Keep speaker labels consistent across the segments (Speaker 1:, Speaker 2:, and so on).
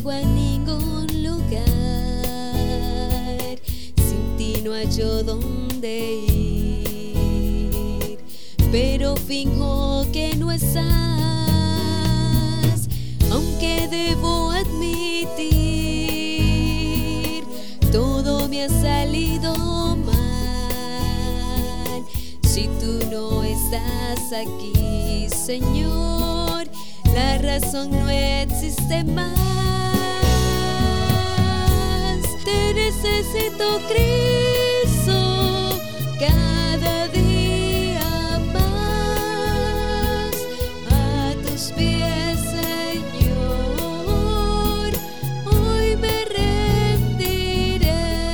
Speaker 1: dejo a ningún lugar, sin ti no hallo dónde ir, pero finjo que no estás, aunque debo admitir, todo me ha salido mal. Si tú no estás aquí, Señor, la razón no existe más. Te necesito, Cristo, cada día más. A tus pies, Señor, hoy me rendiré.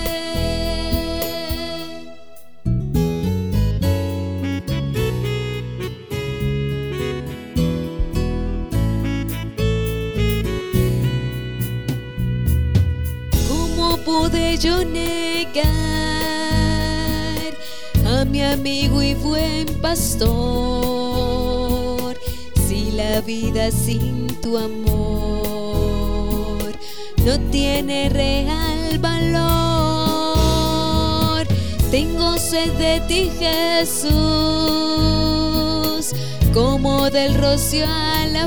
Speaker 1: ¿Cómo pude yo negar a mi amigo y buen pastor, si la vida sin tu amor no tiene real valor? Tengo sed de ti, Jesús, como del rocío a la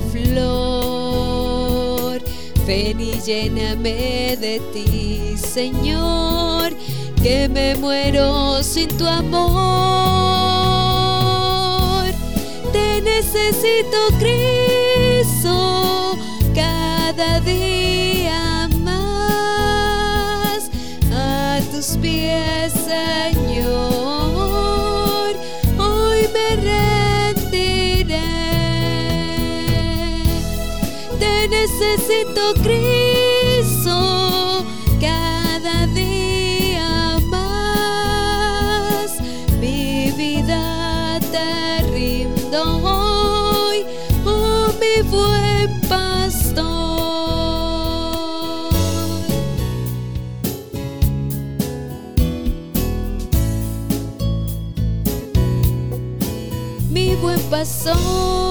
Speaker 1: flor. Ven y lléname de ti, Señor, que me muero sin tu amor. Te necesito, Cristo, cada día más. A tus pies, Señor, hoy me rendiré. Te necesito, Cristo, cada día más. Mi vida te rindo hoy, oh mi buen pastor. Mi buen pastor.